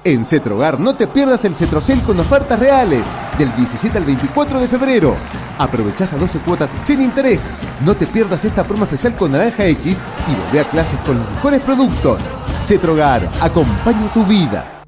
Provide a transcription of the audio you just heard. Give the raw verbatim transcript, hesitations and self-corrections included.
En Cetrogar no te pierdas el Cetrocel con ofertas reales del diecisiete al veinticuatro de febrero. Aprovechá las doce cuotas sin interés. No te pierdas esta promo especial con Naranja X y volvé a clases con los mejores productos. Cetrogar, acompaña tu vida.